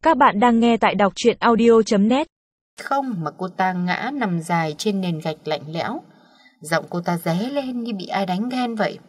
Các bạn đang nghe tại đọc truyện audio.net. Không mà cô ta ngã nằm dài trên nền gạch lạnh lẽo. Giọng cô ta ré lên như bị ai đánh ghen vậy.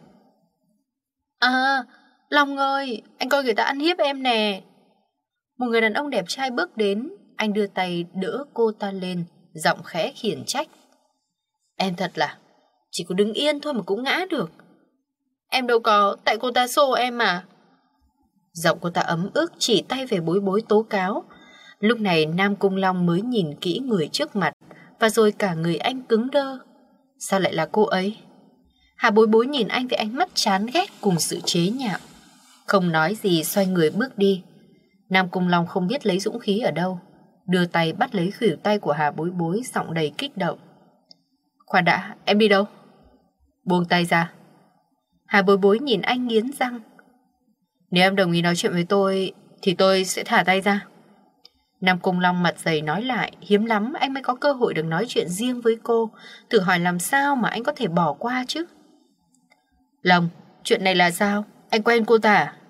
À, Long ơi, anh coi người ta ăn hiếp em nè. Một người đàn ông đẹp trai bước đến. Anh đưa tay đỡ cô ta lên, giọng khẽ khiển trách. Em thật là chỉ có đứng yên thôi mà cũng ngã được. Em đâu có, tại cô ta xô em mà. Giọng cô ta ấm ức chỉ tay về Bối Bối tố cáo. Lúc này Nam Cung Long mới nhìn kỹ người trước mặt, và rồi cả người anh cứng đơ. Sao lại là cô ấy? Hà Bối Bối nhìn anh với ánh mắt chán ghét cùng sự chế nhạo. Không nói gì xoay người bước đi. Nam Cung Long không biết lấy dũng khí ở đâu, đưa tay bắt lấy khuỷu tay của Hà Bối Bối, giọng đầy kích động. Khoan đã, em đi đâu? Buông tay ra. Hà Bối Bối nhìn anh nghiến răng. Nếu em đồng ý nói chuyện với tôi thì tôi sẽ thả tay ra. Nam Cung Long mặt dày nói lại. Hiếm lắm anh mới có cơ hội được nói chuyện riêng với cô. Thử hỏi làm sao mà anh có thể bỏ qua chứ? Long, chuyện này là sao? Anh quen cô ta à?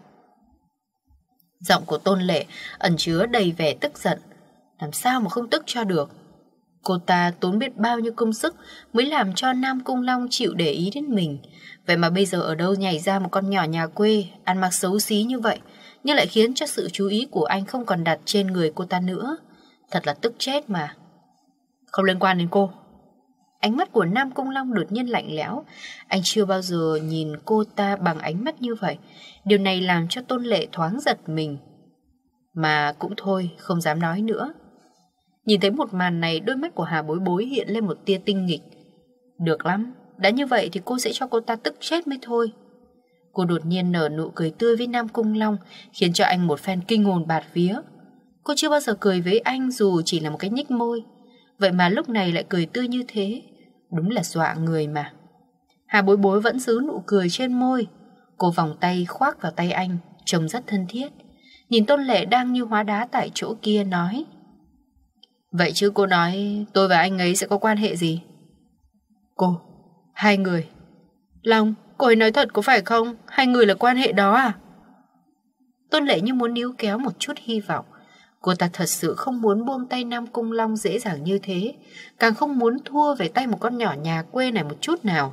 Giọng của Tôn Lệ ẩn chứa đầy vẻ tức giận. Làm sao mà không tức cho được? Cô ta tốn biết bao nhiêu công sức mới làm cho Nam Cung Long chịu để ý đến mình. Vậy mà bây giờ ở đâu nhảy ra một con nhỏ nhà quê ăn mặc xấu xí như vậy, nhưng lại khiến cho sự chú ý của anh không còn đặt trên người cô ta nữa. Thật là tức chết mà. Không liên quan đến cô. Ánh mắt của Nam Cung Long đột nhiên lạnh lẽo. Anh chưa bao giờ nhìn cô ta bằng ánh mắt như vậy. Điều này làm cho Tôn Lệ thoáng giật mình. Mà cũng thôi, không dám nói nữa. Nhìn thấy một màn này, đôi mắt của Hà Bối Bối hiện lên một tia tinh nghịch. Được lắm, đã như vậy thì cô sẽ cho cô ta tức chết mới thôi. Cô đột nhiên nở nụ cười tươi với Nam Cung Long, khiến cho anh một phen kinh hồn bạt vía. Cô chưa bao giờ cười với anh dù chỉ là một cái nhếch môi. Vậy mà lúc này lại cười tươi như thế. Đúng là dọa người mà. Hà Bối Bối vẫn giữ nụ cười trên môi. Cô vòng tay khoác vào tay anh, trông rất thân thiết. Nhìn Tôn Lệ đang như hóa đá tại chỗ kia nói. Vậy chứ cô nói tôi và anh ấy sẽ có quan hệ gì? Cô, hai người. Long, cô ấy nói thật có phải không? Hai người là quan hệ đó à? Tôn Lệ như muốn níu kéo một chút hy vọng. Cô ta thật sự không muốn buông tay Nam Cung Long dễ dàng như thế, càng không muốn thua về tay một con nhỏ nhà quê này một chút nào.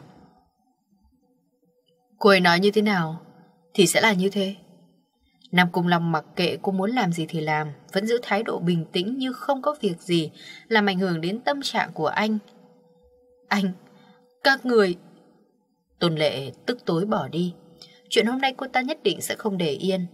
Cô ấy nói như thế nào thì sẽ là như thế. Nam Cung Long mặc kệ cô muốn làm gì thì làm, vẫn giữ thái độ bình tĩnh như không có việc gì làm ảnh hưởng đến tâm trạng của anh. Anh, các người... Tôn Lệ tức tối bỏ đi. Chuyện hôm nay cô ta nhất định sẽ không để yên.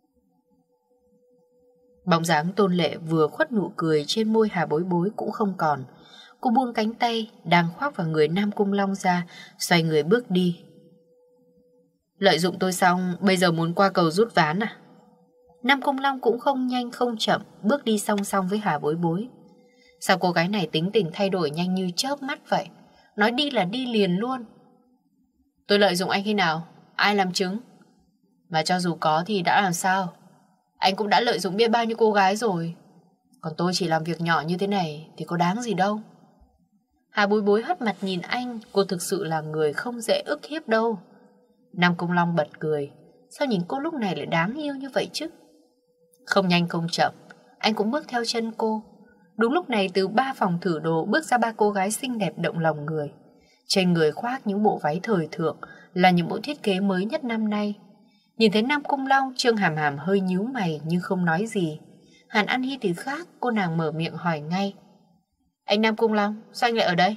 Bóng dáng Tôn Lệ vừa khuất nụ cười trên môi Hà Bối Bối cũng không còn. Cô buông cánh tay đang khoác vào người Nam Cung Long ra, xoay người bước đi. Lợi dụng tôi xong, bây giờ muốn qua cầu rút ván à? Nam Cung Long cũng không nhanh không chậm bước đi song song với Hà Bối Bối. Sao cô gái này tính tình thay đổi nhanh như chớp mắt vậy? Nói đi là đi liền luôn. Tôi lợi dụng anh khi nào? Ai làm chứng? Mà cho dù có thì đã làm sao? Anh cũng đã lợi dụng biết bao nhiêu cô gái rồi. Còn tôi chỉ làm việc nhỏ như thế này thì có đáng gì đâu. Hà Bối Bối hất mặt nhìn anh. Cô thực sự là người không dễ ức hiếp đâu. Nam Cung Long bật cười. Sao nhìn cô lúc này lại đáng yêu như vậy chứ? Không nhanh không chậm, anh cũng bước theo chân cô. Đúng lúc này từ 3 phòng thử đồ bước ra 3 cô gái xinh đẹp động lòng người. Trên người khoác những bộ váy thời thượng, là những bộ thiết kế mới nhất năm nay. Nhìn thấy Nam Cung Long, Trương Hàm Hàm hơi nhíu mày nhưng không nói gì. Hàn An Hi thì khác, cô nàng mở miệng hỏi ngay. Anh Nam Cung Long, sao anh lại ở đây?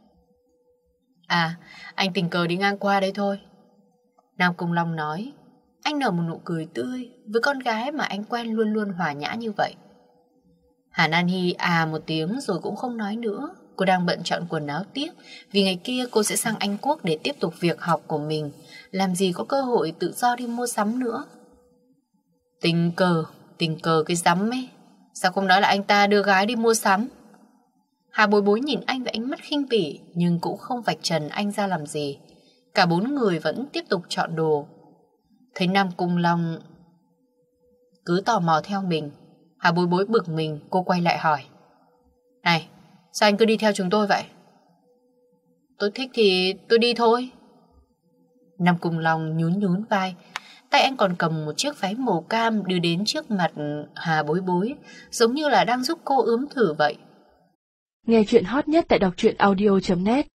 À, anh tình cờ đi ngang qua đây thôi. Nam Cung Long nói. Anh nở một nụ cười tươi với con gái mà anh quen luôn luôn hòa nhã như vậy. Hàn An Hi à một tiếng rồi cũng không nói nữa. Cô đang bận chọn quần áo tiếp, vì ngày kia cô sẽ sang Anh Quốc để tiếp tục việc học của mình. Làm gì có cơ hội tự do đi mua sắm nữa. Tình cờ cái rắm ấy. Sao không nói là anh ta đưa gái đi mua sắm? Hà Bối Bối nhìn anh với ánh mắt khinh bỉ, nhưng cũng không vạch trần anh ra làm gì. Cả 4 người vẫn tiếp tục chọn đồ. Thấy Nam Cung Long cứ tò mò theo mình, Hà Bối Bối bực mình. Cô quay lại hỏi. Này, sao anh cứ đi theo chúng tôi vậy? Tôi thích thì tôi đi thôi. Nam Cung Long nhún nhún vai. Tay anh còn cầm một chiếc váy màu cam đưa đến trước mặt Hà Bối Bối, giống như là đang giúp cô ướm thử vậy. Nghe chuyện hot nhất tại đọc truyện audio.net